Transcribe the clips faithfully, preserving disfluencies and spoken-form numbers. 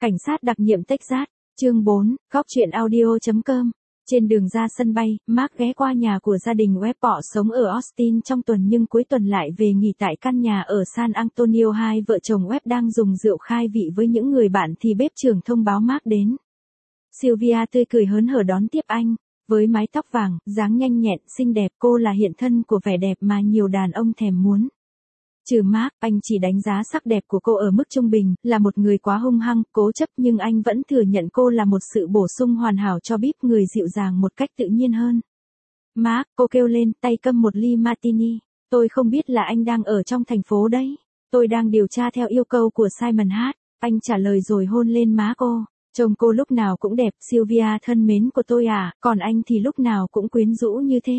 Cảnh sát đặc nhiệm Texas, chương bốn, góc truyện audio chấm com. Trên đường ra sân bay, Mark ghé qua nhà của gia đình Webb sống ở Austin trong tuần nhưng cuối tuần lại về nghỉ tại căn nhà ở San Antonio. Hai vợ chồng Webb đang dùng rượu khai vị với những người bạn thì bếp trưởng thông báo Mark đến. Sylvia tươi cười hớn hở đón tiếp anh. Với mái tóc vàng, dáng nhanh nhẹn, xinh đẹp, cô là hiện thân của vẻ đẹp mà nhiều đàn ông thèm muốn. Trừ Mark, anh chỉ đánh giá sắc đẹp của cô ở mức trung bình, là một người quá hung hăng, cố chấp nhưng anh vẫn thừa nhận cô là một sự bổ sung hoàn hảo cho Bíp, người dịu dàng một cách tự nhiên hơn. Mark, cô kêu lên, tay cầm một ly martini. Tôi không biết là anh đang ở trong thành phố đấy. Tôi đang điều tra theo yêu cầu của Simon Hát. Anh trả lời rồi hôn lên má cô. Trông cô lúc nào cũng đẹp, Sylvia thân mến của tôi à, còn anh thì lúc nào cũng quyến rũ như thế.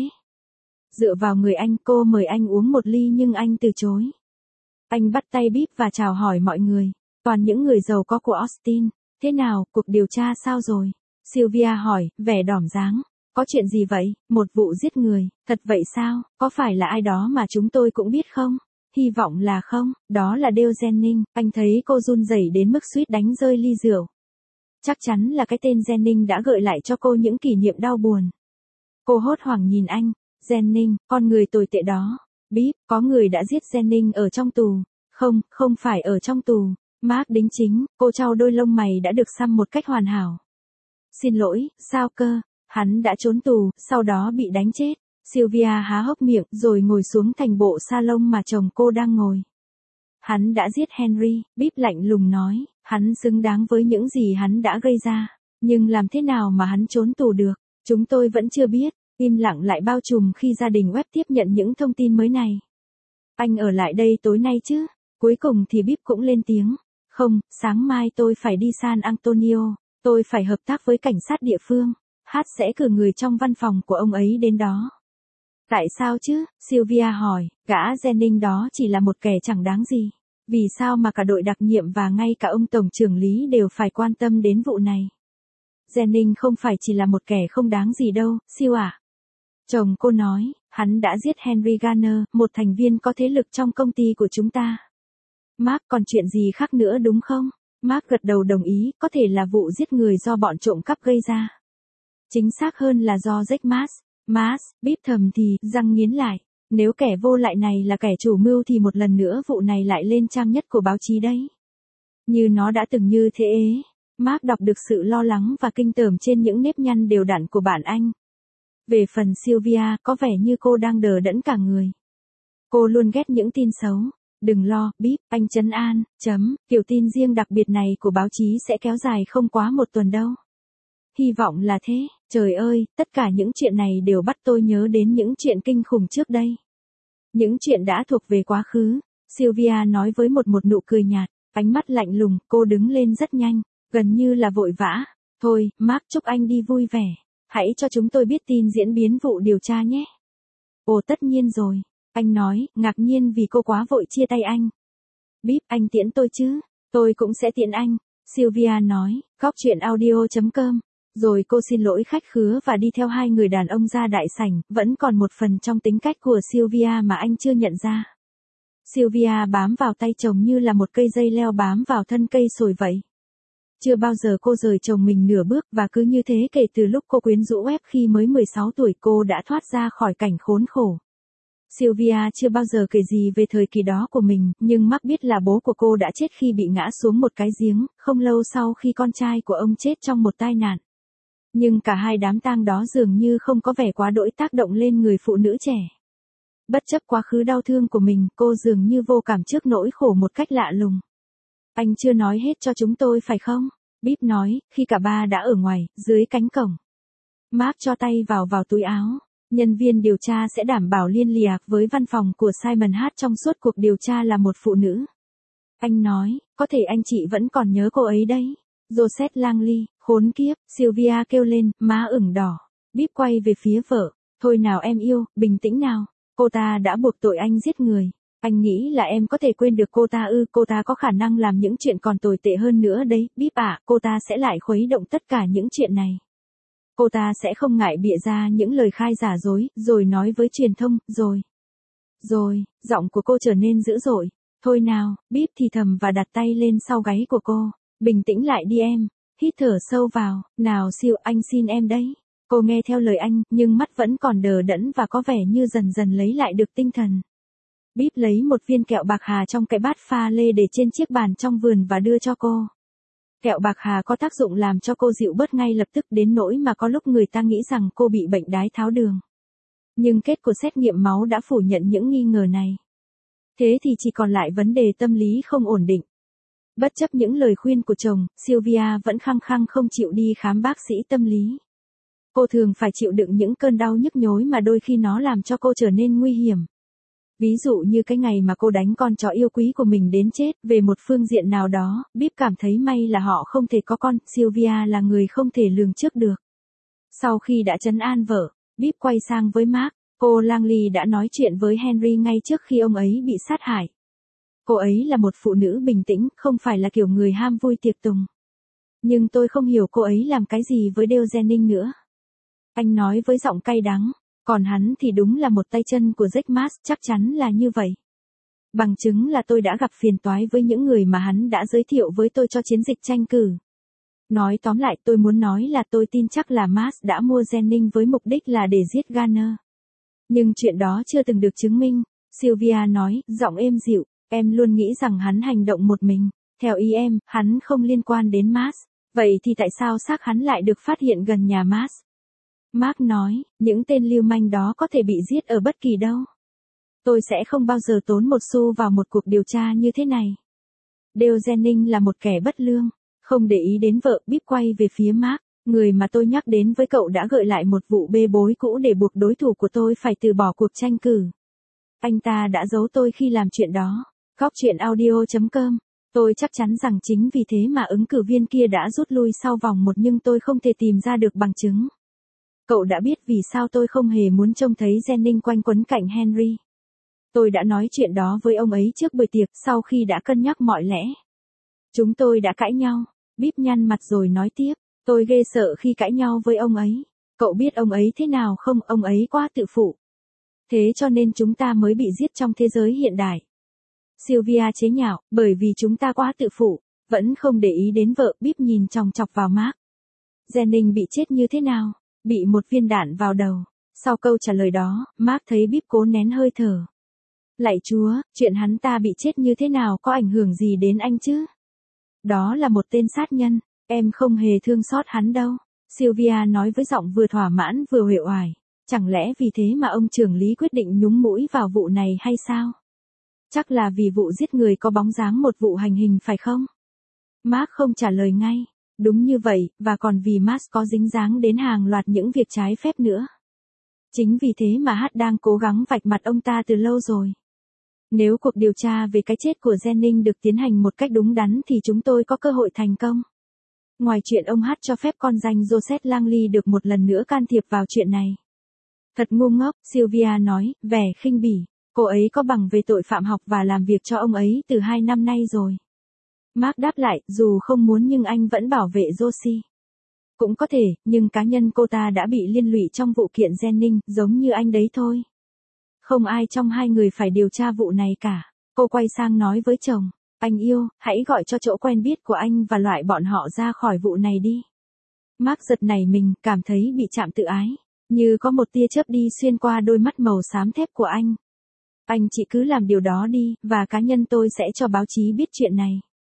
Dựa vào người anh, cô mời anh uống một ly nhưng anh từ chối. Anh bắt tay Bíp và chào hỏi mọi người. Toàn những người giàu có của Austin. Thế nào, cuộc điều tra sao rồi? Sylvia hỏi, vẻ đỏm dáng. Có chuyện gì vậy? Một vụ giết người. Thật vậy sao? Có phải là ai đó mà chúng tôi cũng biết không? Hy vọng là không. Đó là Dale Jennings. Anh thấy cô run rẩy đến mức suýt đánh rơi ly rượu. Chắc chắn là cái tên Jennings đã gợi lại cho cô những kỷ niệm đau buồn. Cô hốt hoảng nhìn anh. Jennings, con người tồi tệ đó. Bíp, có người đã giết Jennings ở trong tù. Không, không phải ở trong tù. Mark đính chính, cô trao đôi lông mày đã được xăm một cách hoàn hảo. Xin lỗi, sao cơ? Hắn đã trốn tù, sau đó bị đánh chết. Sylvia há hốc miệng rồi ngồi xuống thành bộ salon mà chồng cô đang ngồi. Hắn đã giết Henry, Bíp lạnh lùng nói, hắn xứng đáng với những gì hắn đã gây ra. Nhưng làm thế nào mà hắn trốn tù được? Chúng tôi vẫn chưa biết. Im lặng lại bao trùm khi gia đình Webb tiếp nhận những thông tin mới này. Anh ở lại đây tối nay chứ? Cuối cùng thì Bíp cũng lên tiếng. Không, sáng mai tôi phải đi San Antonio. Tôi phải hợp tác với cảnh sát địa phương. Hát sẽ cử người trong văn phòng của ông ấy đến đó. Tại sao chứ? Sylvia hỏi, gã Jennings đó chỉ là một kẻ chẳng đáng gì. Vì sao mà cả đội đặc nhiệm và ngay cả ông tổng trưởng lý đều phải quan tâm đến vụ này? Jennings không phải chỉ là một kẻ không đáng gì đâu, Siêu ạ. Chồng cô nói, hắn đã giết Henry Garner, một thành viên có thế lực trong công ty của chúng ta. Mark, còn chuyện gì khác nữa đúng không? Mark gật đầu đồng ý, có thể là vụ giết người do bọn trộm cắp gây ra. Chính xác hơn là do Jack Maas. Maas, Bíp thầm thì, răng nghiến lại. Nếu kẻ vô lại này là kẻ chủ mưu thì một lần nữa vụ này lại lên trang nhất của báo chí đấy. Như nó đã từng như thế ấy. Mark đọc được sự lo lắng và kinh tởm trên những nếp nhăn đều đặn của bạn anh. Về phần Sylvia, có vẻ như cô đang đờ đẫn cả người. Cô luôn ghét những tin xấu. Đừng lo, Bíp, anh trấn an, chấm, kiểu tin riêng đặc biệt này của báo chí sẽ kéo dài không quá một tuần đâu. Hy vọng là thế, trời ơi, tất cả những chuyện này đều bắt tôi nhớ đến những chuyện kinh khủng trước đây. Những chuyện đã thuộc về quá khứ, Sylvia nói với một một nụ cười nhạt, ánh mắt lạnh lùng, cô đứng lên rất nhanh, gần như là vội vã. Thôi, Mark, chúc anh đi vui vẻ. Hãy cho chúng tôi biết tin diễn biến vụ điều tra nhé. Ồ tất nhiên rồi, anh nói, ngạc nhiên vì cô quá vội chia tay anh. Bíp, anh tiễn tôi chứ, tôi cũng sẽ tiễn anh, Sylvia nói, góc truyện audio chấm com. Rồi cô xin lỗi khách khứa và đi theo hai người đàn ông ra đại sảnh, vẫn còn một phần trong tính cách của Sylvia mà anh chưa nhận ra. Sylvia bám vào tay chồng như là một cây dây leo bám vào thân cây sồi vậy. Chưa bao giờ cô rời chồng mình nửa bước và cứ như thế kể từ lúc cô quyến rũ Webb khi mới mười sáu tuổi cô đã thoát ra khỏi cảnh khốn khổ. Sylvia chưa bao giờ kể gì về thời kỳ đó của mình, nhưng Mark biết là bố của cô đã chết khi bị ngã xuống một cái giếng, không lâu sau khi con trai của ông chết trong một tai nạn. Nhưng cả hai đám tang đó dường như không có vẻ quá đỗi tác động lên người phụ nữ trẻ. Bất chấp quá khứ đau thương của mình, cô dường như vô cảm trước nỗi khổ một cách lạ lùng. Anh chưa nói hết cho chúng tôi phải không? Bíp nói, khi cả ba đã ở ngoài, dưới cánh cổng. Mark cho tay vào vào túi áo. Nhân viên điều tra sẽ đảm bảo liên lạc với văn phòng của Simon Hát trong suốt cuộc điều tra là một phụ nữ. Anh nói, có thể anh chị vẫn còn nhớ cô ấy đấy. Josette Langley, khốn kiếp, Sylvia kêu lên, má ửng đỏ. Bíp quay về phía vợ, thôi nào em yêu, bình tĩnh nào. Cô ta đã buộc tội anh giết người. Anh nghĩ là em có thể quên được cô ta ư? Cô ta có khả năng làm những chuyện còn tồi tệ hơn nữa đấy, Bíp ạ, cô ta sẽ lại khuấy động tất cả những chuyện này. Cô ta sẽ không ngại bịa ra những lời khai giả dối, rồi nói với truyền thông, rồi. Rồi, giọng của cô trở nên dữ dội. Thôi nào, Bíp thì thầm và đặt tay lên sau gáy của cô. Bình tĩnh lại đi em. Hít thở sâu vào, nào siêu anh xin em đấy. Cô nghe theo lời anh, nhưng mắt vẫn còn đờ đẫn và có vẻ như dần dần lấy lại được tinh thần. Bíp lấy một viên kẹo bạc hà trong cái bát pha lê để trên chiếc bàn trong vườn và đưa cho cô. Kẹo bạc hà có tác dụng làm cho cô dịu bớt ngay lập tức đến nỗi mà có lúc người ta nghĩ rằng cô bị bệnh đái tháo đường. Nhưng kết của xét nghiệm máu đã phủ nhận những nghi ngờ này. Thế thì chỉ còn lại vấn đề tâm lý không ổn định. Bất chấp những lời khuyên của chồng, Sylvia vẫn khăng khăng không chịu đi khám bác sĩ tâm lý. Cô thường phải chịu đựng những cơn đau nhức nhối mà đôi khi nó làm cho cô trở nên nguy hiểm. Ví dụ như cái ngày mà cô đánh con chó yêu quý của mình đến chết, về một phương diện nào đó, Bíp cảm thấy may là họ không thể có con, Sylvia là người không thể lường trước được. Sau khi đã trấn an vợ, Bíp quay sang với Mark, cô Langley đã nói chuyện với Henry ngay trước khi ông ấy bị sát hại. Cô ấy là một phụ nữ bình tĩnh, không phải là kiểu người ham vui tiệc tùng. Nhưng tôi không hiểu cô ấy làm cái gì với Dale Jennings nữa. Anh nói với giọng cay đắng, còn hắn thì đúng là một tay chân của Jack Maas, chắc chắn là như vậy. Bằng chứng là tôi đã gặp phiền toái với những người mà hắn đã giới thiệu với tôi cho chiến dịch tranh cử. Nói tóm lại tôi muốn nói là tôi tin chắc là Maas đã mua Jennings với mục đích là để giết Garner. Nhưng chuyện đó chưa từng được chứng minh, Sylvia nói, giọng êm dịu, em luôn nghĩ rằng hắn hành động một mình. Theo ý em, hắn không liên quan đến Maas. Vậy thì tại sao xác hắn lại được phát hiện gần nhà Maas? Mark nói, những tên lưu manh đó có thể bị giết ở bất kỳ đâu. Tôi sẽ không bao giờ tốn một xu vào một cuộc điều tra như thế này. Dale Jennings là một kẻ bất lương, không để ý đến vợ. Bíp quay về phía Mark, người mà tôi nhắc đến với cậu đã gợi lại một vụ bê bối cũ để buộc đối thủ của tôi phải từ bỏ cuộc tranh cử. Anh ta đã giấu tôi khi làm chuyện đó. Góc truyện audio chấm com. Tôi chắc chắn rằng chính vì thế mà ứng cử viên kia đã rút lui sau vòng một nhưng tôi không thể tìm ra được bằng chứng. Cậu đã biết vì sao tôi không hề muốn trông thấy Jennings quanh quấn cạnh Henry. Tôi đã nói chuyện đó với ông ấy trước buổi tiệc sau khi đã cân nhắc mọi lẽ. Chúng tôi đã cãi nhau. Bíp nhăn mặt rồi nói tiếp, tôi ghê sợ khi cãi nhau với ông ấy. Cậu biết ông ấy thế nào không, ông ấy quá tự phụ. Thế cho nên chúng ta mới bị giết trong thế giới hiện đại. Sylvia chế nhạo, bởi vì chúng ta quá tự phụ, vẫn không để ý đến vợ. Bíp nhìn chòng chọc vào Mark. Jennings bị chết như thế nào? Bị một viên đạn vào đầu. Sau câu trả lời đó, Mark thấy Bíp cố nén hơi thở. Lạy Chúa, chuyện hắn ta bị chết như thế nào có ảnh hưởng gì đến anh chứ? Đó là một tên sát nhân, em không hề thương xót hắn đâu. Sylvia nói với giọng vừa thỏa mãn vừa uể oải. Chẳng lẽ vì thế mà ông trưởng lý quyết định nhúng mũi vào vụ này hay sao? Chắc là vì vụ giết người có bóng dáng một vụ hành hình phải không? Mark không trả lời ngay. Đúng như vậy, và còn vì Maas có dính dáng đến hàng loạt những việc trái phép nữa. Chính vì thế mà Hát đang cố gắng vạch mặt ông ta từ lâu rồi. Nếu cuộc điều tra về cái chết của Jennings được tiến hành một cách đúng đắn thì chúng tôi có cơ hội thành công. Ngoài chuyện ông Hát cho phép con danh Joseph Langley được một lần nữa can thiệp vào chuyện này. Thật ngu ngốc, Sylvia nói, vẻ khinh bỉ. Cô ấy có bằng về tội phạm học và làm việc cho ông ấy từ hai năm nay rồi. Mark đáp lại, dù không muốn nhưng anh vẫn bảo vệ Josie. Cũng có thể, nhưng cá nhân cô ta đã bị liên lụy trong vụ kiện Jennings, giống như anh đấy thôi. Không ai trong hai người phải điều tra vụ này cả. Cô quay sang nói với chồng, anh yêu, hãy gọi cho chỗ quen biết của anh và loại bọn họ ra khỏi vụ này đi. Mark giật nảy mình, cảm thấy bị chạm tự ái. Như có một tia chớp đi xuyên qua đôi mắt màu xám thép của anh. Anh chỉ cứ làm điều đó đi, và cá nhân tôi sẽ cho báo chí biết chuyện này.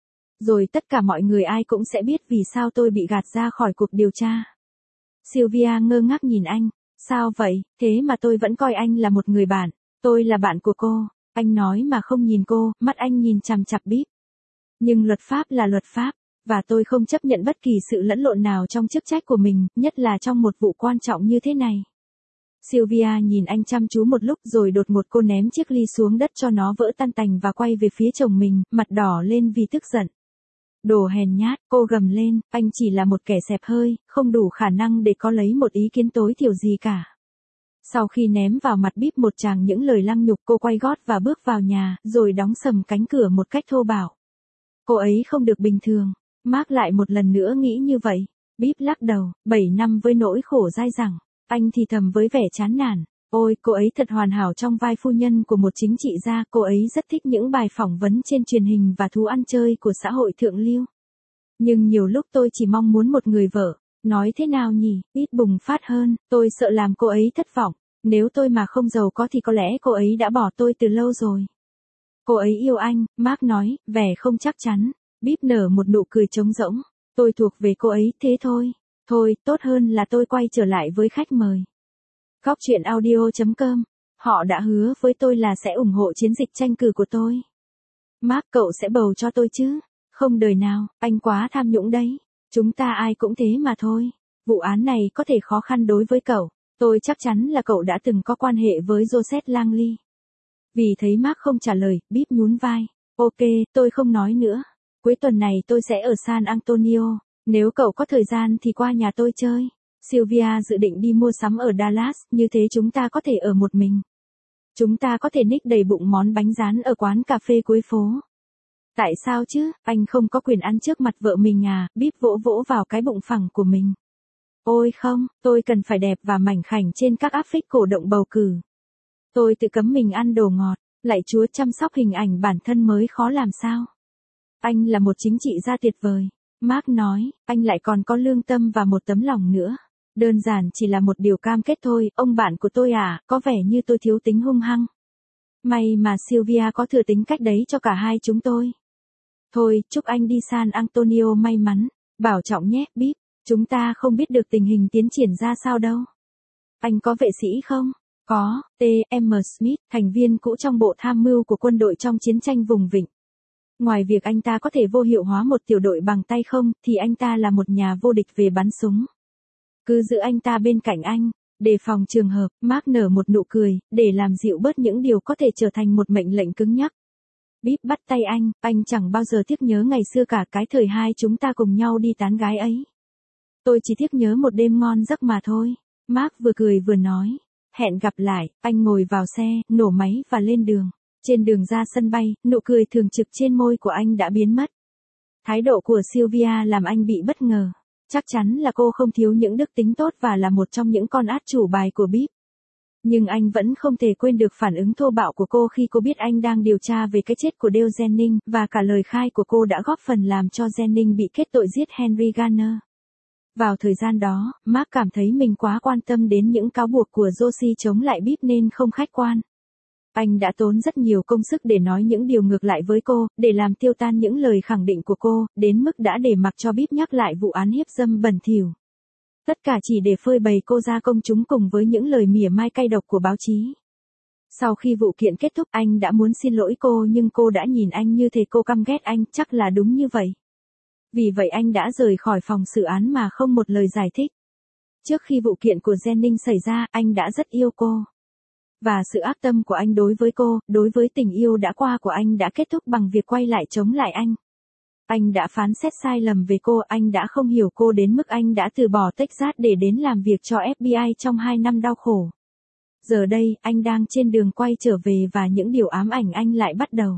Rồi tất cả mọi người ai cũng sẽ biết vì sao tôi bị gạt ra khỏi cuộc điều tra. Sylvia ngơ ngác nhìn anh. Sao vậy, thế mà tôi vẫn coi anh là một người bạn. Tôi là bạn của cô. Anh nói mà không nhìn cô, mắt anh nhìn chằm chằm Bíp. Nhưng luật pháp là luật pháp, và tôi không chấp nhận bất kỳ sự lẫn lộn nào trong chức trách của mình, nhất là trong một vụ quan trọng như thế này. Sylvia nhìn anh chăm chú một lúc rồi đột ngột cô ném chiếc ly xuống đất cho nó vỡ tan tành và quay về phía chồng mình, mặt đỏ lên vì tức giận. Đồ hèn nhát, cô gầm lên, anh chỉ là một kẻ xẹp hơi, không đủ khả năng để có lấy một ý kiến tối thiểu gì cả. Sau khi ném vào mặt Bíp một tràng những lời lăng nhục, cô quay gót và bước vào nhà, rồi đóng sầm cánh cửa một cách thô bạo. Cô ấy không được bình thường. Mark lại một lần nữa nghĩ như vậy. Bíp lắc đầu, bảy năm với nỗi khổ dai dẳng. Anh thì thầm với vẻ chán nản. Ôi, cô ấy thật hoàn hảo trong vai phu nhân của một chính trị gia. Cô ấy rất thích những bài phỏng vấn trên truyền hình và thú ăn chơi của xã hội thượng lưu. Nhưng nhiều lúc tôi chỉ mong muốn một người vợ. Nói thế nào nhỉ, ít bùng phát hơn, tôi sợ làm cô ấy thất vọng. Nếu tôi mà không giàu có thì có lẽ cô ấy đã bỏ tôi từ lâu rồi. Cô ấy yêu anh, Mark nói, vẻ không chắc chắn. Bíp nở một nụ cười trống rỗng. Tôi thuộc về cô ấy, thế thôi. Thôi, tốt hơn là tôi quay trở lại với khách mời. Góc truyện audio chấm com. Họ đã hứa với tôi là sẽ ủng hộ chiến dịch tranh cử của tôi. Mark, cậu sẽ bầu cho tôi chứ? Không đời nào, anh quá tham nhũng đấy. Chúng ta ai cũng thế mà thôi. Vụ án này có thể khó khăn đối với cậu. Tôi chắc chắn là cậu đã từng có quan hệ với Joseph Langley. Vì thấy Mark không trả lời, Bíp nhún vai. Ok, tôi không nói nữa. Cuối tuần này tôi sẽ ở San Antonio. Nếu cậu có thời gian thì qua nhà tôi chơi. Sylvia dự định đi mua sắm ở Dallas, như thế chúng ta có thể ở một mình. Chúng ta có thể nick đầy bụng món bánh rán ở quán cà phê cuối phố. Tại sao chứ, anh không có quyền ăn trước mặt vợ mình à, Bíp vỗ vỗ vào cái bụng phẳng của mình. Ôi không, tôi cần phải đẹp và mảnh khảnh trên các áp phích cổ động bầu cử. Tôi tự cấm mình ăn đồ ngọt, lạy Chúa chăm sóc hình ảnh bản thân mới khó làm sao. Anh là một chính trị gia tuyệt vời. Mark nói, anh lại còn có lương tâm và một tấm lòng nữa. Đơn giản chỉ là một điều cam kết thôi, ông bạn của tôi à, có vẻ như tôi thiếu tính hung hăng. May mà Sylvia có thừa tính cách đấy cho cả hai chúng tôi. Thôi, chúc anh đi San Antonio may mắn, bảo trọng nhé, Bíp, chúng ta không biết được tình hình tiến triển ra sao đâu. Anh có vệ sĩ không? Có, T M Smith, thành viên cũ trong bộ tham mưu của quân đội trong chiến tranh vùng vịnh. Ngoài việc anh ta có thể vô hiệu hóa một tiểu đội bằng tay không, thì anh ta là một nhà vô địch về bắn súng. Cứ giữ anh ta bên cạnh anh, đề phòng trường hợp. Mark nở một nụ cười, để làm dịu bớt những điều có thể trở thành một mệnh lệnh cứng nhắc. Bíp bắt tay anh, anh chẳng bao giờ tiếc nhớ ngày xưa cả cái thời hai chúng ta cùng nhau đi tán gái ấy. Tôi chỉ tiếc nhớ một đêm ngon giấc mà thôi. Mark vừa cười vừa nói. Hẹn gặp lại, anh ngồi vào xe, nổ máy và lên đường. Trên đường ra sân bay, nụ cười thường trực trên môi của anh đã biến mất. Thái độ của Sylvia làm anh bị bất ngờ. Chắc chắn là cô không thiếu những đức tính tốt và là một trong những con át chủ bài của Bíp. Nhưng anh vẫn không thể quên được phản ứng thô bạo của cô khi cô biết anh đang điều tra về cái chết của Dale Jennings, và cả lời khai của cô đã góp phần làm cho Jennings bị kết tội giết Henry Garner. Vào thời gian đó, Mark cảm thấy mình quá quan tâm đến những cáo buộc của Josie chống lại Bíp nên không khách quan. Anh đã tốn rất nhiều công sức để nói những điều ngược lại với cô, để làm tiêu tan những lời khẳng định của cô, đến mức đã để mặc cho Bíp nhắc lại vụ án hiếp dâm bẩn thỉu. Tất cả chỉ để phơi bày cô ra công chúng cùng với những lời mỉa mai cay độc của báo chí. Sau khi vụ kiện kết thúc, anh đã muốn xin lỗi cô nhưng cô đã nhìn anh như thể cô căm ghét anh, chắc là đúng như vậy. Vì vậy anh đã rời khỏi phòng xử án mà không một lời giải thích. Trước khi vụ kiện của Jennings xảy ra, anh đã rất yêu cô. Và sự ác tâm của anh đối với cô, đối với tình yêu đã qua của anh đã kết thúc bằng việc quay lại chống lại anh. Anh đã phán xét sai lầm về cô, anh đã không hiểu cô đến mức anh đã từ bỏ Texas để đến làm việc cho F B I trong hai năm đau khổ. Giờ đây, anh đang trên đường quay trở về và những điều ám ảnh anh lại bắt đầu.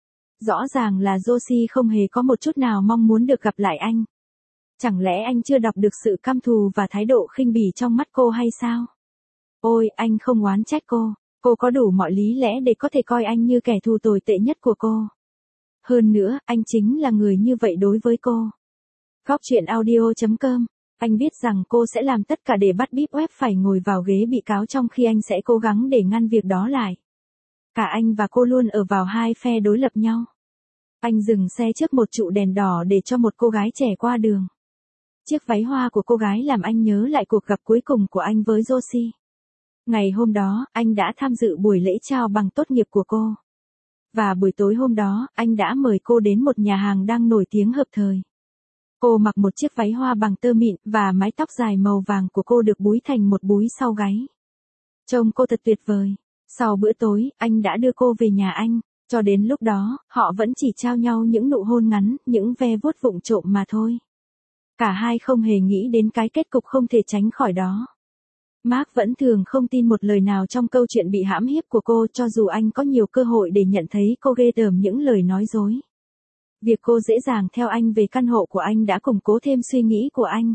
Rõ ràng là Josie không hề có một chút nào mong muốn được gặp lại anh. Chẳng lẽ anh chưa đọc được sự căm thù và thái độ khinh bỉ trong mắt cô hay sao? Ôi, anh không oán trách cô, cô có đủ mọi lý lẽ để có thể coi anh như kẻ thù tồi tệ nhất của cô. Hơn nữa, anh chính là người như vậy đối với cô. Góc truyện audio chấm com. Anh biết rằng cô sẽ làm tất cả để bắt Bíp Webb phải ngồi vào ghế bị cáo trong khi anh sẽ cố gắng để ngăn việc đó lại. Cả anh và cô luôn ở vào hai phe đối lập nhau. Anh dừng xe trước một trụ đèn đỏ để cho một cô gái trẻ qua đường. Chiếc váy hoa của cô gái làm anh nhớ lại cuộc gặp cuối cùng của anh với Josie. Ngày hôm đó, anh đã tham dự buổi lễ trao bằng tốt nghiệp của cô. Và buổi tối hôm đó, anh đã mời cô đến một nhà hàng đang nổi tiếng hợp thời. Cô mặc một chiếc váy hoa bằng tơ mịn và mái tóc dài màu vàng của cô được búi thành một búi sau gáy. Trông cô thật tuyệt vời. Sau bữa tối, anh đã đưa cô về nhà anh. Cho đến lúc đó, họ vẫn chỉ trao nhau những nụ hôn ngắn, những ve vuốt vụng trộm mà thôi. Cả hai không hề nghĩ đến cái kết cục không thể tránh khỏi đó. Mark vẫn thường không tin một lời nào trong câu chuyện bị hãm hiếp của cô cho dù anh có nhiều cơ hội để nhận thấy cô ghê tởm những lời nói dối. Việc cô dễ dàng theo anh về căn hộ của anh đã củng cố thêm suy nghĩ của anh.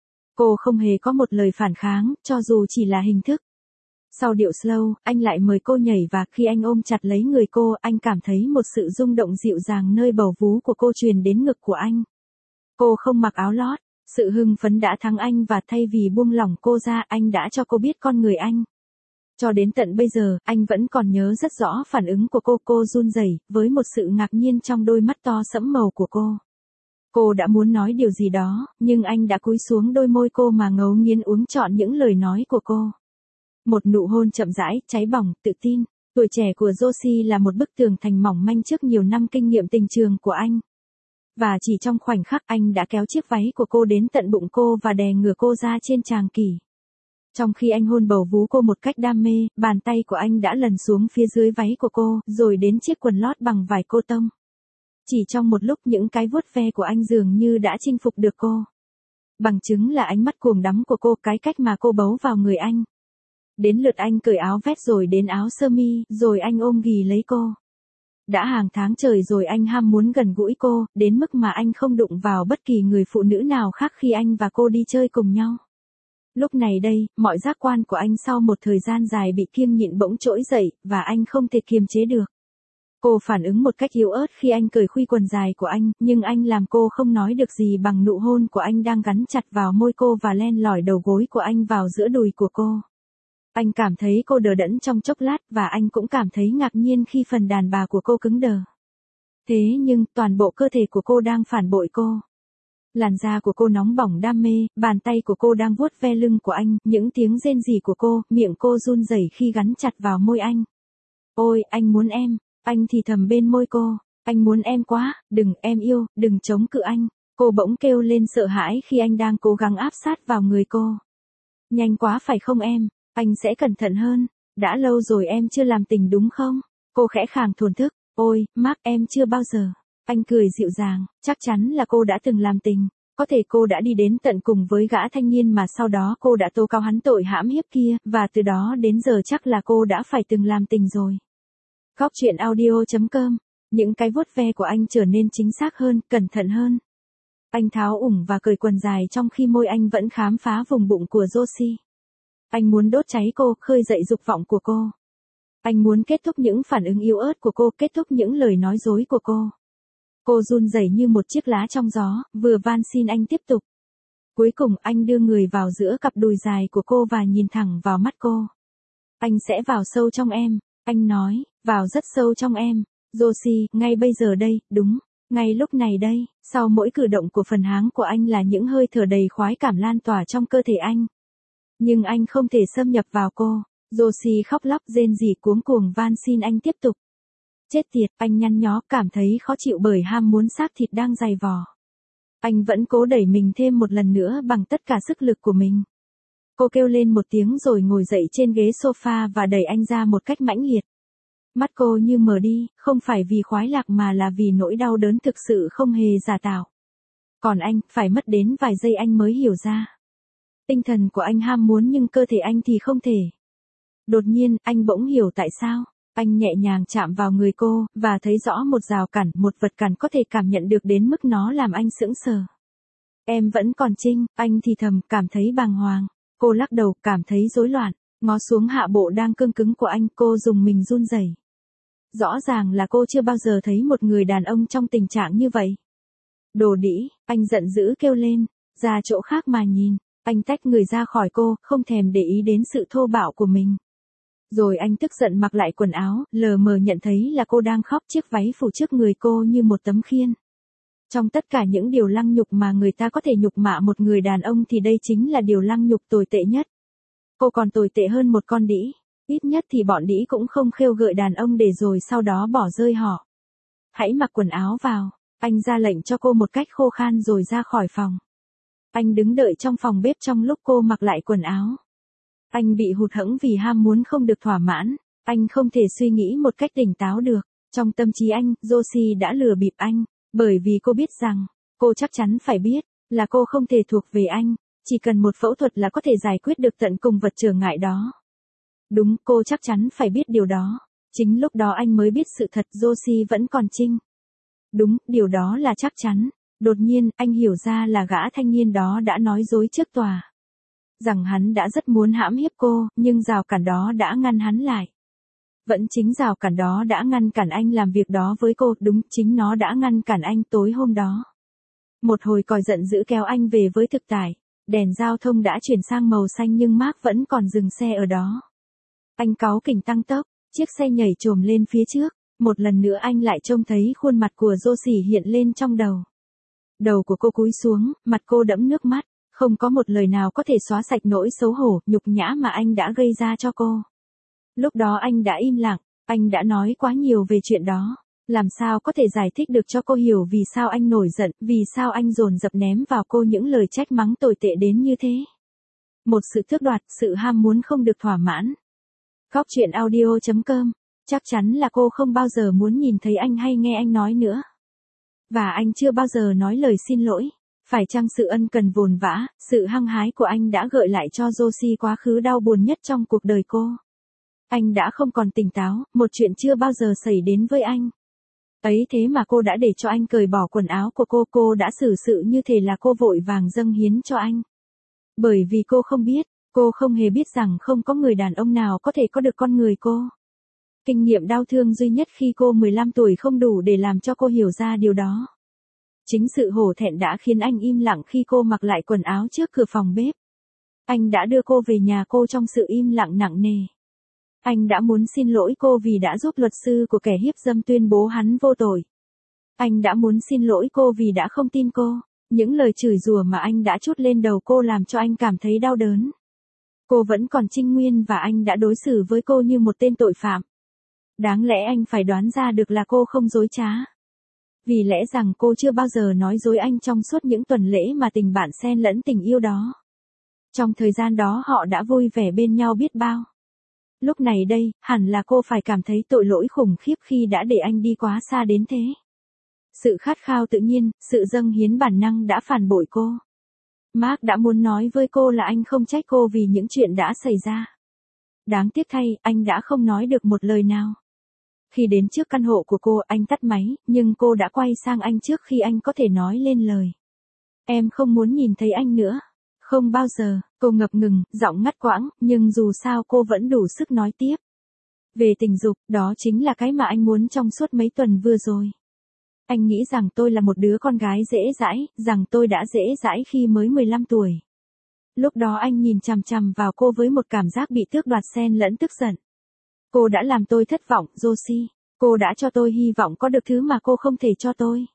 Cô không hề có một lời phản kháng, cho dù chỉ là hình thức. Sau điệu slow, anh lại mời cô nhảy và khi anh ôm chặt lấy người cô, anh cảm thấy một sự rung động dịu dàng nơi bầu vú của cô truyền đến ngực của anh. Cô không mặc áo lót, sự hưng phấn đã thắng anh và thay vì buông lỏng cô ra, anh đã cho cô biết con người anh. Cho đến tận bây giờ, anh vẫn còn nhớ rất rõ phản ứng của cô, cô run rẩy, với một sự ngạc nhiên trong đôi mắt to sẫm màu của cô. Cô đã muốn nói điều gì đó, nhưng anh đã cúi xuống đôi môi cô mà ngấu nghiến uống trọn những lời nói của cô. Một nụ hôn chậm rãi, cháy bỏng, tự tin. Tuổi trẻ của Josie là một bức tường thành mỏng manh trước nhiều năm kinh nghiệm tình trường của anh. Và chỉ trong khoảnh khắc anh đã kéo chiếc váy của cô đến tận bụng cô và đè ngửa cô ra trên tràng kỷ. Trong khi anh hôn bầu vú cô một cách đam mê, bàn tay của anh đã lần xuống phía dưới váy của cô, rồi đến chiếc quần lót bằng vải cô tông. Chỉ trong một lúc những cái vuốt ve của anh dường như đã chinh phục được cô. Bằng chứng là ánh mắt cuồng đắm của cô, cái cách mà cô bấu vào người anh. Đến lượt anh cởi áo vest rồi đến áo sơ mi, rồi anh ôm ghì lấy cô. Đã hàng tháng trời rồi anh ham muốn gần gũi cô, đến mức mà anh không đụng vào bất kỳ người phụ nữ nào khác khi anh và cô đi chơi cùng nhau. Lúc này đây, mọi giác quan của anh sau một thời gian dài bị kiêng nhịn bỗng trỗi dậy, và anh không thể kiềm chế được. Cô phản ứng một cách yếu ớt khi anh cởi khuy quần dài của anh, nhưng anh làm cô không nói được gì bằng nụ hôn của anh đang gắn chặt vào môi cô và len lỏi đầu gối của anh vào giữa đùi của cô. Anh cảm thấy cô đờ đẫn trong chốc lát và anh cũng cảm thấy ngạc nhiên khi phần đàn bà của cô cứng đờ. Thế nhưng, toàn bộ cơ thể của cô đang phản bội cô. Làn da của cô nóng bỏng đam mê, bàn tay của cô đang vuốt ve lưng của anh, những tiếng rên rỉ của cô, miệng cô run rẩy khi gắn chặt vào môi anh. Ôi, anh muốn em, anh thì thầm bên môi cô, anh muốn em quá, đừng, em yêu, đừng chống cự anh. Cô bỗng kêu lên sợ hãi khi anh đang cố gắng áp sát vào người cô. Nhanh quá phải không em, anh sẽ cẩn thận hơn, đã lâu rồi em chưa làm tình đúng không? Cô khẽ khàng thổn thức, ôi, Mark em chưa bao giờ. Anh cười dịu dàng, chắc chắn là cô đã từng làm tình. Có thể cô đã đi đến tận cùng với gã thanh niên mà sau đó cô đã tố cáo hắn tội hãm hiếp kia, và từ đó đến giờ chắc là cô đã phải từng làm tình rồi. Góc truyện audio chấm com. Những cái vuốt ve của anh trở nên chính xác hơn, cẩn thận hơn. Anh tháo ủng và cởi quần dài trong khi môi anh vẫn khám phá vùng bụng của Josie. Anh muốn đốt cháy cô, khơi dậy dục vọng của cô. Anh muốn kết thúc những phản ứng yếu ớt của cô, kết thúc những lời nói dối của cô. Cô run rẩy như một chiếc lá trong gió, vừa van xin anh tiếp tục. Cuối cùng anh đưa người vào giữa cặp đùi dài của cô và nhìn thẳng vào mắt cô. Anh sẽ vào sâu trong em, anh nói, vào rất sâu trong em. Josie, ngay bây giờ đây, đúng, ngay lúc này đây, sau mỗi cử động của phần háng của anh là những hơi thở đầy khoái cảm lan tỏa trong cơ thể anh. Nhưng anh không thể xâm nhập vào cô. Josie khóc lóc rên rỉ cuống cuồng van xin anh tiếp tục. Chết tiệt, anh nhăn nhó, cảm thấy khó chịu bởi ham muốn xác thịt đang dày vò. Anh vẫn cố đẩy mình thêm một lần nữa bằng tất cả sức lực của mình. Cô kêu lên một tiếng rồi ngồi dậy trên ghế sofa và đẩy anh ra một cách mãnh liệt. Mắt cô như mờ đi, không phải vì khoái lạc mà là vì nỗi đau đớn thực sự không hề giả tạo. Còn anh, phải mất đến vài giây anh mới hiểu ra. Tinh thần của anh ham muốn nhưng cơ thể anh thì không thể. Đột nhiên, anh bỗng hiểu tại sao. Anh nhẹ nhàng chạm vào người cô, và thấy rõ một rào cản, một vật cản có thể cảm nhận được đến mức nó làm anh sững sờ. Em vẫn còn trinh, anh thì thầm, cảm thấy bàng hoàng. Cô lắc đầu, cảm thấy rối loạn, ngó xuống hạ bộ đang cương cứng của anh, cô dùng mình run rẩy. Rõ ràng là cô chưa bao giờ thấy một người đàn ông trong tình trạng như vậy. Đồ đĩ, anh giận dữ kêu lên, ra chỗ khác mà nhìn. Anh tách người ra khỏi cô, không thèm để ý đến sự thô bạo của mình. Rồi anh tức giận mặc lại quần áo, lờ mờ nhận thấy là cô đang khóc, chiếc váy phủ trước người cô như một tấm khiên. Trong tất cả những điều lăng nhục mà người ta có thể nhục mạ một người đàn ông thì đây chính là điều lăng nhục tồi tệ nhất. Cô còn tồi tệ hơn một con đĩ. Ít nhất thì bọn đĩ cũng không khêu gợi đàn ông để rồi sau đó bỏ rơi họ. Hãy mặc quần áo vào. Anh ra lệnh cho cô một cách khô khan rồi ra khỏi phòng. Anh đứng đợi trong phòng bếp trong lúc cô mặc lại quần áo. Anh bị hụt hẫng vì ham muốn không được thỏa mãn. Anh không thể suy nghĩ một cách tỉnh táo được. Trong tâm trí anh, Josie đã lừa bịp anh. Bởi vì cô biết rằng, cô chắc chắn phải biết, là cô không thể thuộc về anh. Chỉ cần một phẫu thuật là có thể giải quyết được tận cùng vật trở ngại đó. Đúng, cô chắc chắn phải biết điều đó. Chính lúc đó anh mới biết sự thật, Josie vẫn còn trinh. Đúng, điều đó là chắc chắn. Đột nhiên, anh hiểu ra là gã thanh niên đó đã nói dối trước tòa. Rằng hắn đã rất muốn hãm hiếp cô, nhưng rào cản đó đã ngăn hắn lại. Vẫn chính rào cản đó đã ngăn cản anh làm việc đó với cô, đúng, chính nó đã ngăn cản anh tối hôm đó. Một hồi còi giận dữ kéo anh về với thực tại. Đèn giao thông đã chuyển sang màu xanh nhưng Mark vẫn còn dừng xe ở đó. Anh cáu kỉnh tăng tốc, chiếc xe nhảy chồm lên phía trước. Một lần nữa anh lại trông thấy khuôn mặt của Josie hiện lên trong đầu. Đầu của cô cúi xuống, mặt cô đẫm nước mắt. Không có một lời nào có thể xóa sạch nỗi xấu hổ, nhục nhã mà anh đã gây ra cho cô. Lúc đó anh đã im lặng, anh đã nói quá nhiều về chuyện đó. Làm sao có thể giải thích được cho cô hiểu vì sao anh nổi giận, vì sao anh dồn dập ném vào cô những lời trách mắng tồi tệ đến như thế. Một sự tước đoạt, sự ham muốn không được thỏa mãn. Góc truyện audio chấm com. Chắc chắn là cô không bao giờ muốn nhìn thấy anh hay nghe anh nói nữa. Và anh chưa bao giờ nói lời xin lỗi. Phải chăng sự ân cần vồn vã, sự hăng hái của anh đã gợi lại cho Josie quá khứ đau buồn nhất trong cuộc đời cô. Anh đã không còn tỉnh táo, một chuyện chưa bao giờ xảy đến với anh. Ấy thế mà cô đã để cho anh cởi bỏ quần áo của cô, cô đã xử sự như thể là cô vội vàng dâng hiến cho anh. Bởi vì cô không biết, cô không hề biết rằng không có người đàn ông nào có thể có được con người cô. Kinh nghiệm đau thương duy nhất khi cô mười lăm tuổi không đủ để làm cho cô hiểu ra điều đó. Chính sự hổ thẹn đã khiến anh im lặng khi cô mặc lại quần áo trước cửa phòng bếp. Anh đã đưa cô về nhà cô trong sự im lặng nặng nề. Anh đã muốn xin lỗi cô vì đã giúp luật sư của kẻ hiếp dâm tuyên bố hắn vô tội. Anh đã muốn xin lỗi cô vì đã không tin cô. Những lời chửi rủa mà anh đã trút lên đầu cô làm cho anh cảm thấy đau đớn. Cô vẫn còn trinh nguyên và anh đã đối xử với cô như một tên tội phạm. Đáng lẽ anh phải đoán ra được là cô không dối trá. Vì lẽ rằng cô chưa bao giờ nói dối anh trong suốt những tuần lễ mà tình bạn xen lẫn tình yêu đó. Trong thời gian đó họ đã vui vẻ bên nhau biết bao. Lúc này đây, hẳn là cô phải cảm thấy tội lỗi khủng khiếp khi đã để anh đi quá xa đến thế. Sự khát khao tự nhiên, sự dâng hiến bản năng đã phản bội cô. Mark đã muốn nói với cô là anh không trách cô vì những chuyện đã xảy ra. Đáng tiếc thay, anh đã không nói được một lời nào. Khi đến trước căn hộ của cô, anh tắt máy, nhưng cô đã quay sang anh trước khi anh có thể nói lên lời. Em không muốn nhìn thấy anh nữa. Không bao giờ, cô ngập ngừng, giọng ngắt quãng, nhưng dù sao cô vẫn đủ sức nói tiếp. Về tình dục, đó chính là cái mà anh muốn trong suốt mấy tuần vừa rồi. Anh nghĩ rằng tôi là một đứa con gái dễ dãi, rằng tôi đã dễ dãi khi mới mười lăm tuổi. Lúc đó anh nhìn chằm chằm vào cô với một cảm giác bị tước đoạt xen lẫn tức giận. Cô đã làm tôi thất vọng, Josie. Cô đã cho tôi hy vọng có được thứ mà cô không thể cho tôi.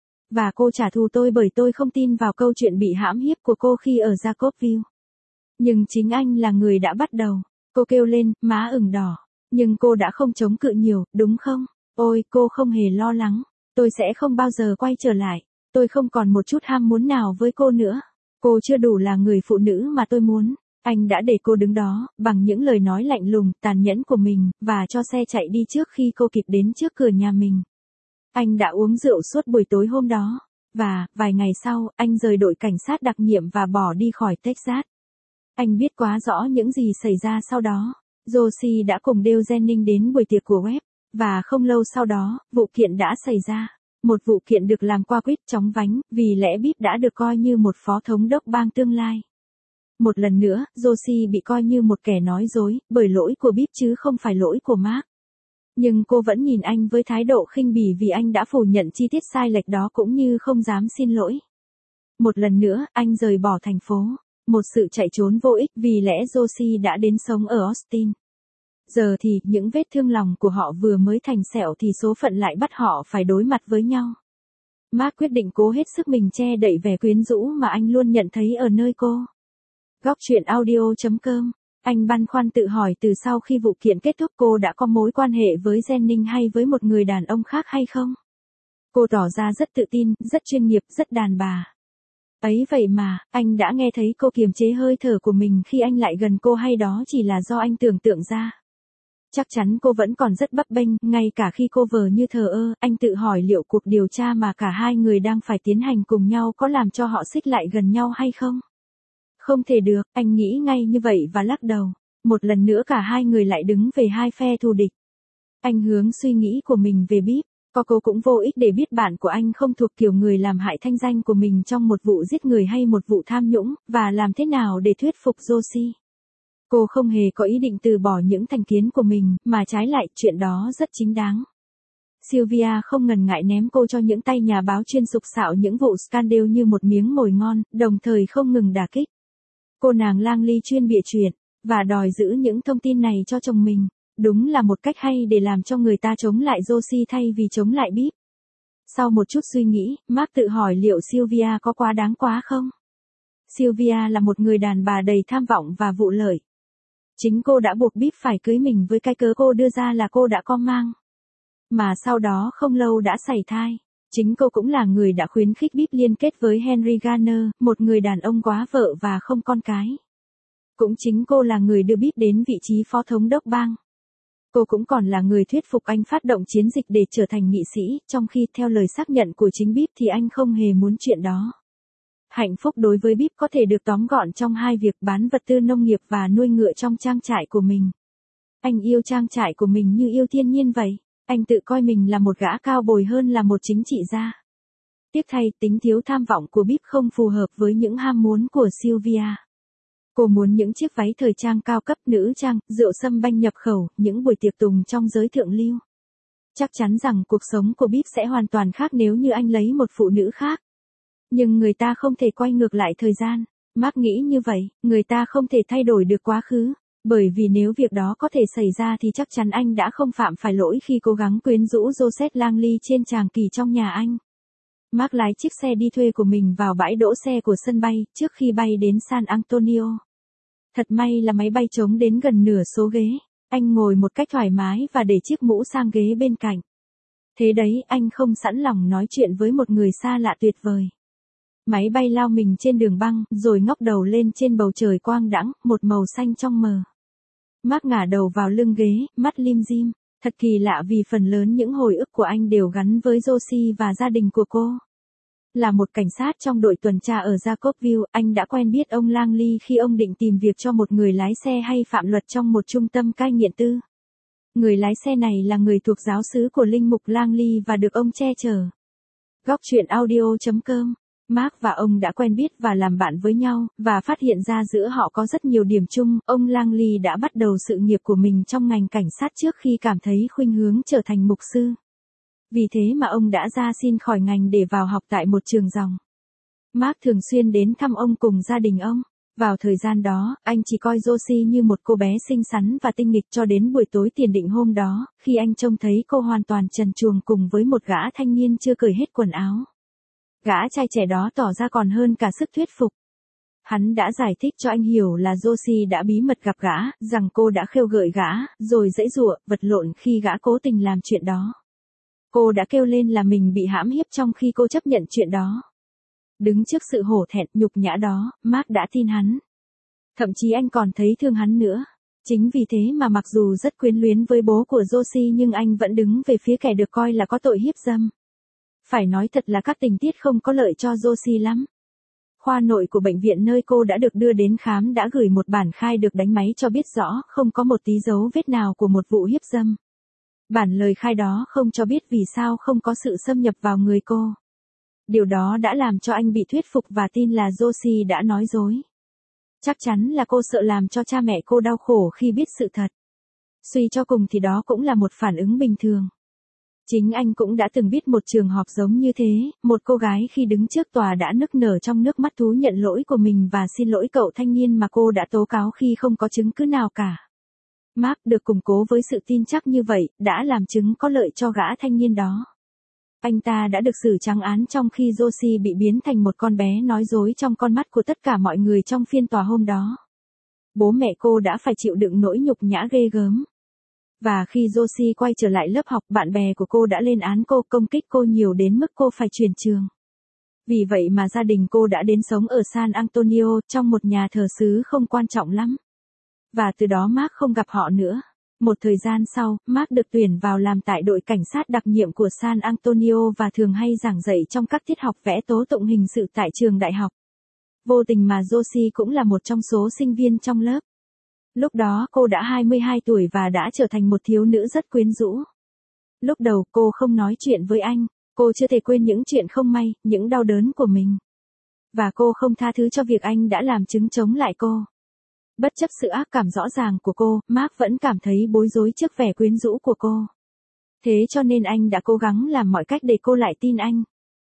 Và cô trả thù tôi bởi tôi không tin vào câu chuyện bị hãm hiếp của cô khi ở Jacobville. Nhưng chính anh là người đã bắt đầu. Cô kêu lên, má ửng đỏ. Nhưng cô đã không chống cự nhiều, đúng không? Ôi, cô không hề lo lắng. Tôi sẽ không bao giờ quay trở lại. Tôi không còn một chút ham muốn nào với cô nữa. Cô chưa đủ là người phụ nữ mà tôi muốn. Anh đã để cô đứng đó, bằng những lời nói lạnh lùng, tàn nhẫn của mình, và cho xe chạy đi trước khi cô kịp đến trước cửa nhà mình. Anh đã uống rượu suốt buổi tối hôm đó. Và, vài ngày sau, anh rời đội cảnh sát đặc nhiệm và bỏ đi khỏi Texas. Anh biết quá rõ những gì xảy ra sau đó. Josie đã cùng Dale Jennings đến buổi tiệc của Webb. Và không lâu sau đó, vụ kiện đã xảy ra. Một vụ kiện được làm qua quýt chóng vánh, vì lẽ Bip đã được coi như một phó thống đốc bang tương lai. Một lần nữa, Josie bị coi như một kẻ nói dối, bởi lỗi của Bip chứ không phải lỗi của Mark. Nhưng cô vẫn nhìn anh với thái độ khinh bỉ vì anh đã phủ nhận chi tiết sai lệch đó cũng như không dám xin lỗi. Một lần nữa, anh rời bỏ thành phố. Một sự chạy trốn vô ích vì lẽ Josie đã đến sống ở Austin. Giờ thì, những vết thương lòng của họ vừa mới thành sẹo thì số phận lại bắt họ phải đối mặt với nhau. Mark quyết định cố hết sức mình che đậy vẻ quyến rũ mà anh luôn nhận thấy ở nơi cô. Góc truyện audio chấm com. Anh băn khoăn tự hỏi từ sau khi vụ kiện kết thúc cô đã có mối quan hệ với Jennings hay với một người đàn ông khác hay không? Cô tỏ ra rất tự tin, rất chuyên nghiệp, rất đàn bà. Ấy vậy mà, anh đã nghe thấy cô kiềm chế hơi thở của mình khi anh lại gần cô hay đó chỉ là do anh tưởng tượng ra? Chắc chắn cô vẫn còn rất bấp bênh, ngay cả khi cô vờ như thờ ơ, anh tự hỏi liệu cuộc điều tra mà cả hai người đang phải tiến hành cùng nhau có làm cho họ xích lại gần nhau hay không? Không thể được, anh nghĩ ngay như vậy và lắc đầu. Một lần nữa cả hai người lại đứng về hai phe thù địch. Anh hướng suy nghĩ của mình về Bip. Có cô cũng vô ích để biết bạn của anh không thuộc kiểu người làm hại thanh danh của mình trong một vụ giết người hay một vụ tham nhũng, và làm thế nào để thuyết phục Josie. Cô không hề có ý định từ bỏ những thành kiến của mình, mà trái lại chuyện đó rất chính đáng. Sylvia không ngần ngại ném cô cho những tay nhà báo chuyên sục sạo những vụ scandal như một miếng mồi ngon, đồng thời không ngừng đả kích cô nàng Langley chuyên bịa chuyện, và đòi giữ những thông tin này cho chồng mình. Đúng là một cách hay để làm cho người ta chống lại Josie thay vì chống lại Bíp. Sau một chút suy nghĩ, Mark tự hỏi liệu Sylvia có quá đáng quá không? Sylvia là một người đàn bà đầy tham vọng và vụ lợi. Chính cô đã buộc Bíp phải cưới mình với cái cớ cô đưa ra là cô đã có mang. Mà sau đó không lâu đã sảy thai. Chính cô cũng là người đã khuyến khích Bíp liên kết với Henry Garner, một người đàn ông quá vợ và không con cái. Cũng chính cô là người đưa Bíp đến vị trí phó thống đốc bang. Cô cũng còn là người thuyết phục anh phát động chiến dịch để trở thành nghị sĩ, trong khi theo lời xác nhận của chính Bíp thì anh không hề muốn chuyện đó. Hạnh phúc đối với Bíp có thể được tóm gọn trong hai việc bán vật tư nông nghiệp và nuôi ngựa trong trang trại của mình. Anh yêu trang trại của mình như yêu thiên nhiên vậy. Anh tự coi mình là một gã cao bồi hơn là một chính trị gia. Tiếc thay, tính thiếu tham vọng của Bíp không phù hợp với những ham muốn của Sylvia. Cô muốn những chiếc váy thời trang cao cấp, nữ trang, rượu sâm banh nhập khẩu, những buổi tiệc tùng trong giới thượng lưu. Chắc chắn rằng cuộc sống của Bíp sẽ hoàn toàn khác nếu như anh lấy một phụ nữ khác. Nhưng người ta không thể quay ngược lại thời gian. Mark nghĩ như vậy, người ta không thể thay đổi được quá khứ. Bởi vì nếu việc đó có thể xảy ra thì chắc chắn anh đã không phạm phải lỗi khi cố gắng quyến rũ Joseph Langley trên tràng kỳ trong nhà anh. Mark lái chiếc xe đi thuê của mình vào bãi đỗ xe của sân bay, trước khi bay đến San Antonio. Thật may là máy bay trống đến gần nửa số ghế. Anh ngồi một cách thoải mái và để chiếc mũ sang ghế bên cạnh. Thế đấy, anh không sẵn lòng nói chuyện với một người xa lạ tuyệt vời. Máy bay lao mình trên đường băng, rồi ngóc đầu lên trên bầu trời quang đãng, một màu xanh trong mờ. Mark ngả đầu vào lưng ghế, mắt lim dim. Thật kỳ lạ vì phần lớn những hồi ức của anh đều gắn với Josie và gia đình của cô. Là một cảnh sát trong đội tuần tra ở Jacobville, anh đã quen biết ông Langley khi ông định tìm việc cho một người lái xe hay phạm luật trong một trung tâm cai nghiện tư. Người lái xe này là người thuộc giáo xứ của linh mục Langley và được ông che chở. Góc truyện audio chấm com. Mark và ông đã quen biết và làm bạn với nhau, và phát hiện ra giữa họ có rất nhiều điểm chung. Ông Langley đã bắt đầu sự nghiệp của mình trong ngành cảnh sát trước khi cảm thấy khuynh hướng trở thành mục sư. Vì thế mà ông đã ra xin khỏi ngành để vào học tại một trường dòng. Mark thường xuyên đến thăm ông cùng gia đình ông. Vào thời gian đó, anh chỉ coi Josie như một cô bé xinh xắn và tinh nghịch cho đến buổi tối tiền định hôm đó, khi anh trông thấy cô hoàn toàn trần truồng cùng với một gã thanh niên chưa cởi hết quần áo. Gã trai trẻ đó tỏ ra còn hơn cả sức thuyết phục. Hắn đã giải thích cho anh hiểu là Josie đã bí mật gặp gã, rằng cô đã khêu gợi gã, rồi giãy giụa, vật lộn khi gã cố tình làm chuyện đó. Cô đã kêu lên là mình bị hãm hiếp trong khi cô chấp nhận chuyện đó. Đứng trước sự hổ thẹn, nhục nhã đó, Mark đã tin hắn. Thậm chí anh còn thấy thương hắn nữa. Chính vì thế mà mặc dù rất quyến luyến với bố của Josie nhưng anh vẫn đứng về phía kẻ được coi là có tội hiếp dâm. Phải nói thật là các tình tiết không có lợi cho Josie lắm. Khoa nội của bệnh viện nơi cô đã được đưa đến khám đã gửi một bản khai được đánh máy cho biết rõ không có một tí dấu vết nào của một vụ hiếp dâm. Bản lời khai đó không cho biết vì sao không có sự xâm nhập vào người cô. Điều đó đã làm cho anh bị thuyết phục và tin là Josie đã nói dối. Chắc chắn là cô sợ làm cho cha mẹ cô đau khổ khi biết sự thật. Suy cho cùng thì đó cũng là một phản ứng bình thường. Chính anh cũng đã từng biết một trường hợp giống như thế, một cô gái khi đứng trước tòa đã nức nở trong nước mắt thú nhận lỗi của mình và xin lỗi cậu thanh niên mà cô đã tố cáo khi không có chứng cứ nào cả. Mark được củng cố với sự tin chắc như vậy, đã làm chứng có lợi cho gã thanh niên đó. Anh ta đã được xử trắng án trong khi Josie bị biến thành một con bé nói dối trong con mắt của tất cả mọi người trong phiên tòa hôm đó. Bố mẹ cô đã phải chịu đựng nỗi nhục nhã ghê gớm. Và khi Josie quay trở lại lớp học, bạn bè của cô đã lên án cô, công kích cô nhiều đến mức cô phải chuyển trường. Vì vậy mà gia đình cô đã đến sống ở San Antonio, trong một nhà thờ xứ không quan trọng lắm. Và từ đó Mark không gặp họ nữa. Một thời gian sau, Mark được tuyển vào làm tại đội cảnh sát đặc nhiệm của San Antonio và thường hay giảng dạy trong các tiết học vẽ tố tụng hình sự tại trường đại học. Vô tình mà Josie cũng là một trong số sinh viên trong lớp. Lúc đó cô đã hai mươi hai tuổi và đã trở thành một thiếu nữ rất quyến rũ. Lúc đầu cô không nói chuyện với anh, cô chưa thể quên những chuyện không may, những đau đớn của mình. Và cô không tha thứ cho việc anh đã làm chứng chống lại cô. Bất chấp sự ác cảm rõ ràng của cô, Mark vẫn cảm thấy bối rối trước vẻ quyến rũ của cô. Thế cho nên anh đã cố gắng làm mọi cách để cô lại tin anh.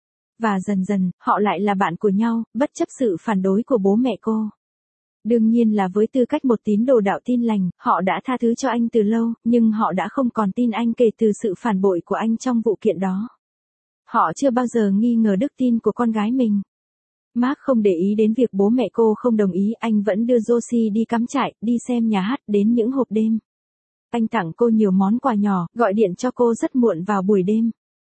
Và dần dần, họ lại là bạn của nhau, bất chấp sự phản đối của bố mẹ cô. Đương nhiên là với tư cách một tín đồ đạo tin lành, họ đã tha thứ cho anh từ lâu, nhưng họ đã không còn tin anh kể từ sự phản bội của anh trong vụ kiện đó. Họ chưa bao giờ nghi ngờ đức tin của con gái mình. Mark không để ý đến việc bố mẹ cô không đồng ý, anh vẫn đưa Josie đi cắm trại, đi xem nhà hát, đến những hộp đêm. Anh tặng cô nhiều món quà nhỏ, gọi điện cho cô rất muộn vào buổi đêm.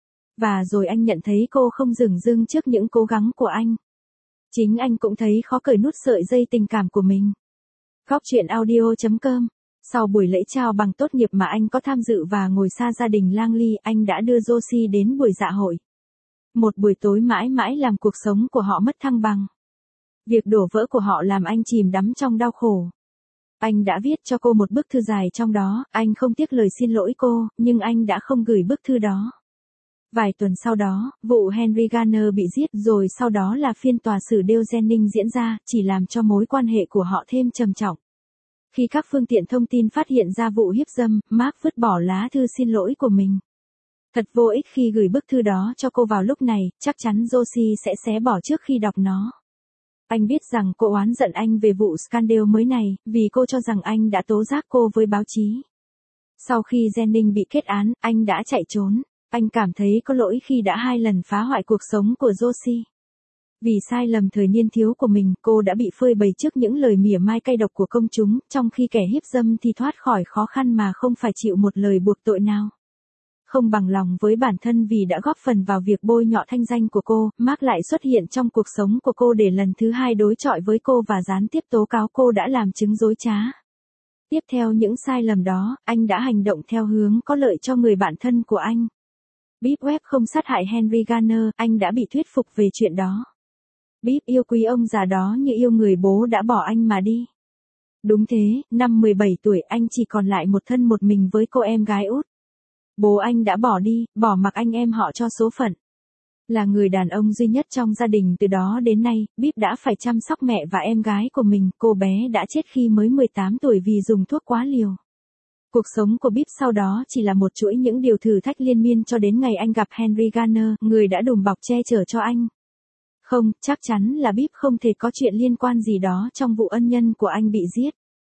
Và rồi anh nhận thấy cô không dửng dưng trước những cố gắng của anh. Chính anh cũng thấy khó cởi nút sợi dây tình cảm của mình. Góc chuyện audio chấm com. Sau buổi lễ trao bằng tốt nghiệp mà anh có tham dự và ngồi xa gia đình Langley, anh đã đưa Josie đến buổi dạ hội. Một buổi tối mãi mãi làm cuộc sống của họ mất thăng bằng. Việc đổ vỡ của họ làm anh chìm đắm trong đau khổ. Anh đã viết cho cô một bức thư dài trong đó, anh không tiếc lời xin lỗi cô, nhưng anh đã không gửi bức thư đó. Vài tuần sau đó, vụ Henry Garner bị giết rồi sau đó là phiên tòa xử Dale Jennings diễn ra, chỉ làm cho mối quan hệ của họ thêm trầm trọng. Khi các phương tiện thông tin phát hiện ra vụ hiếp dâm, Mark vứt bỏ lá thư xin lỗi của mình. Thật vô ích khi gửi bức thư đó cho cô vào lúc này, chắc chắn Josie sẽ xé bỏ trước khi đọc nó. Anh biết rằng cô oán giận anh về vụ scandal mới này, vì cô cho rằng anh đã tố giác cô với báo chí. Sau khi Jennings bị kết án, anh đã chạy trốn. Anh cảm thấy có lỗi khi đã hai lần phá hoại cuộc sống của Josie. Vì sai lầm thời niên thiếu của mình, cô đã bị phơi bày trước những lời mỉa mai cay độc của công chúng, trong khi kẻ hiếp dâm thì thoát khỏi khó khăn mà không phải chịu một lời buộc tội nào. Không bằng lòng với bản thân vì đã góp phần vào việc bôi nhọ thanh danh của cô, Mark lại xuất hiện trong cuộc sống của cô để lần thứ hai đối chọi với cô và gián tiếp tố cáo cô đã làm chứng dối trá. Tiếp theo những sai lầm đó, anh đã hành động theo hướng có lợi cho người bạn thân của anh. Bíp Webb không sát hại Henry Garner, anh đã bị thuyết phục về chuyện đó. Bíp yêu quý ông già đó như yêu người bố đã bỏ anh mà đi. Đúng thế, năm mười bảy tuổi anh chỉ còn lại một thân một mình với cô em gái út. Bố anh đã bỏ đi, bỏ mặc anh em họ cho số phận. Là người đàn ông duy nhất trong gia đình từ đó đến nay, Bíp đã phải chăm sóc mẹ và em gái của mình, cô bé đã chết khi mới mười tám tuổi vì dùng thuốc quá liều. Cuộc sống của Bíp sau đó chỉ là một chuỗi những điều thử thách liên miên cho đến ngày anh gặp Henry Garner, người đã đùm bọc che chở cho anh. Không, chắc chắn là Bíp không thể có chuyện liên quan gì đó trong vụ ân nhân của anh bị giết.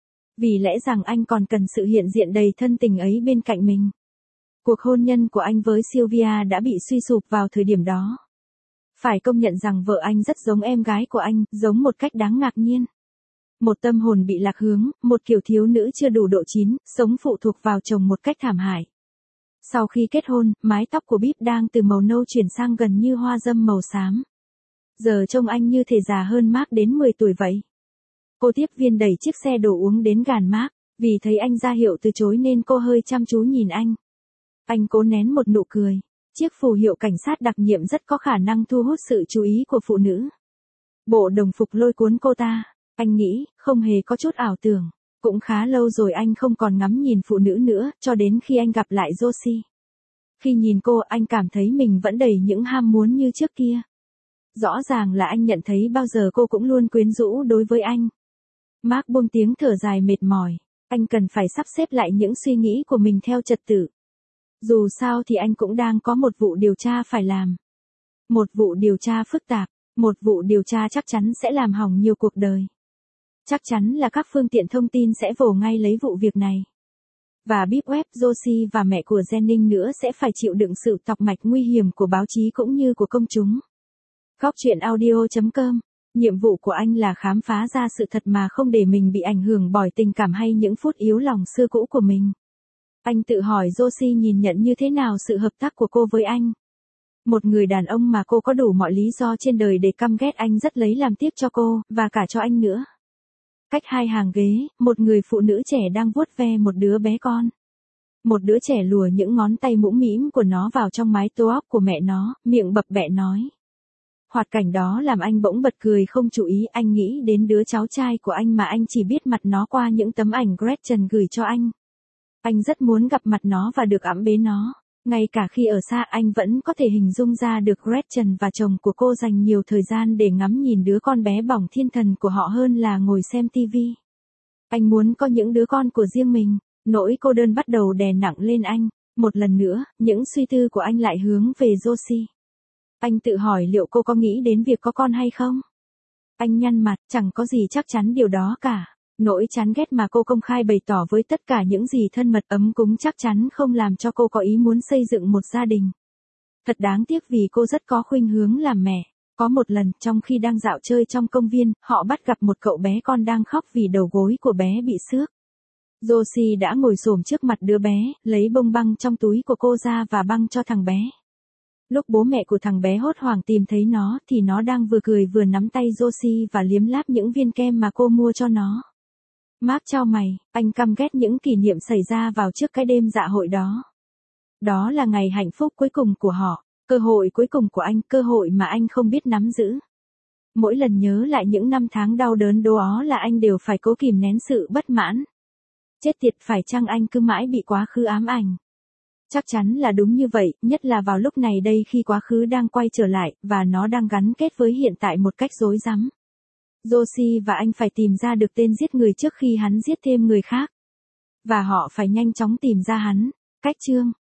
Vì lẽ rằng anh còn cần sự hiện diện đầy thân tình ấy bên cạnh mình. Cuộc hôn nhân của anh với Sylvia đã bị suy sụp vào thời điểm đó. Phải công nhận rằng vợ anh rất giống em gái của anh, giống một cách đáng ngạc nhiên. Một tâm hồn bị lạc hướng, một kiểu thiếu nữ chưa đủ độ chín, sống phụ thuộc vào chồng một cách thảm hại. Sau khi kết hôn, mái tóc của Bíp đang từ màu nâu chuyển sang gần như hoa dâm màu xám. Giờ trông anh như thể già hơn Mark đến mười tuổi vậy. Cô tiếp viên đẩy chiếc xe đồ uống đến gàn Mark, vì thấy anh ra hiệu từ chối nên cô hơi chăm chú nhìn anh. Anh cố nén một nụ cười. Chiếc phù hiệu cảnh sát đặc nhiệm rất có khả năng thu hút sự chú ý của phụ nữ. Bộ đồng phục lôi cuốn cô ta. Anh nghĩ, không hề có chút ảo tưởng. Cũng khá lâu rồi anh không còn ngắm nhìn phụ nữ nữa, cho đến khi anh gặp lại Josie. Khi nhìn cô, anh cảm thấy mình vẫn đầy những ham muốn như trước kia. Rõ ràng là anh nhận thấy bao giờ cô cũng luôn quyến rũ đối với anh. Mark buông tiếng thở dài mệt mỏi. Anh cần phải sắp xếp lại những suy nghĩ của mình theo trật tự. Dù sao thì anh cũng đang có một vụ điều tra phải làm. Một vụ điều tra phức tạp, một vụ điều tra chắc chắn sẽ làm hỏng nhiều cuộc đời. Chắc chắn là các phương tiện thông tin sẽ vồ ngay lấy vụ việc này. Và Bíp Webb, Josie và mẹ của Jennings nữa sẽ phải chịu đựng sự tọc mạch nguy hiểm của báo chí cũng như của công chúng. Góc chuyện audio chấm com. Nhiệm vụ của anh là khám phá ra sự thật mà không để mình bị ảnh hưởng bởi tình cảm hay những phút yếu lòng xưa cũ của mình. Anh tự hỏi Josie nhìn nhận như thế nào sự hợp tác của cô với anh. Một người đàn ông mà cô có đủ mọi lý do trên đời để căm ghét anh rất lấy làm tiếc cho cô, và cả cho anh nữa. Cách hai hàng ghế, một người phụ nữ trẻ đang vuốt ve một đứa bé con. Một đứa trẻ lùa những ngón tay mũm mĩm của nó vào trong mái tóc óc của mẹ nó, miệng bập bẹ nói. Hoạt cảnh đó làm anh bỗng bật cười không chú ý, anh nghĩ đến đứa cháu trai của anh mà anh chỉ biết mặt nó qua những tấm ảnh Gretchen gửi cho anh. Anh rất muốn gặp mặt nó và được ẵm bế nó. Ngay cả khi ở xa anh vẫn có thể hình dung ra được Gretchen và chồng của cô dành nhiều thời gian để ngắm nhìn đứa con bé bỏng thiên thần của họ hơn là ngồi xem tivi. Anh muốn có những đứa con của riêng mình. Nỗi cô đơn bắt đầu đè nặng lên anh. Một lần nữa, những suy tư của anh lại hướng về Josie. Anh tự hỏi liệu cô có nghĩ đến việc có con hay không? Anh nhăn mặt, chẳng có gì chắc chắn điều đó cả. Nỗi chán ghét mà cô công khai bày tỏ với tất cả những gì thân mật ấm cúng chắc chắn không làm cho cô có ý muốn xây dựng một gia đình. Thật đáng tiếc vì cô rất có khuynh hướng làm mẹ. Có một lần, trong khi đang dạo chơi trong công viên, họ bắt gặp một cậu bé con đang khóc vì đầu gối của bé bị xước. Josie đã ngồi xổm trước mặt đứa bé, lấy bông băng trong túi của cô ra và băng cho thằng bé. Lúc bố mẹ của thằng bé hốt hoảng tìm thấy nó thì nó đang vừa cười vừa nắm tay Josie và liếm láp những viên kem mà cô mua cho nó. Mark chau mày, anh căm ghét những kỷ niệm xảy ra vào trước cái đêm dạ hội đó. Đó là ngày hạnh phúc cuối cùng của họ, cơ hội cuối cùng của anh, cơ hội mà anh không biết nắm giữ. Mỗi lần nhớ lại những năm tháng đau đớn đó là anh đều phải cố kìm nén sự bất mãn. Chết tiệt, phải chăng anh cứ mãi bị quá khứ ám ảnh? Chắc chắn là đúng như vậy, nhất là vào lúc này đây khi quá khứ đang quay trở lại, và nó đang gắn kết với hiện tại một cách rối rắm. Josie và anh phải tìm ra được tên giết người trước khi hắn giết thêm người khác. Và họ phải nhanh chóng tìm ra hắn. Cách chương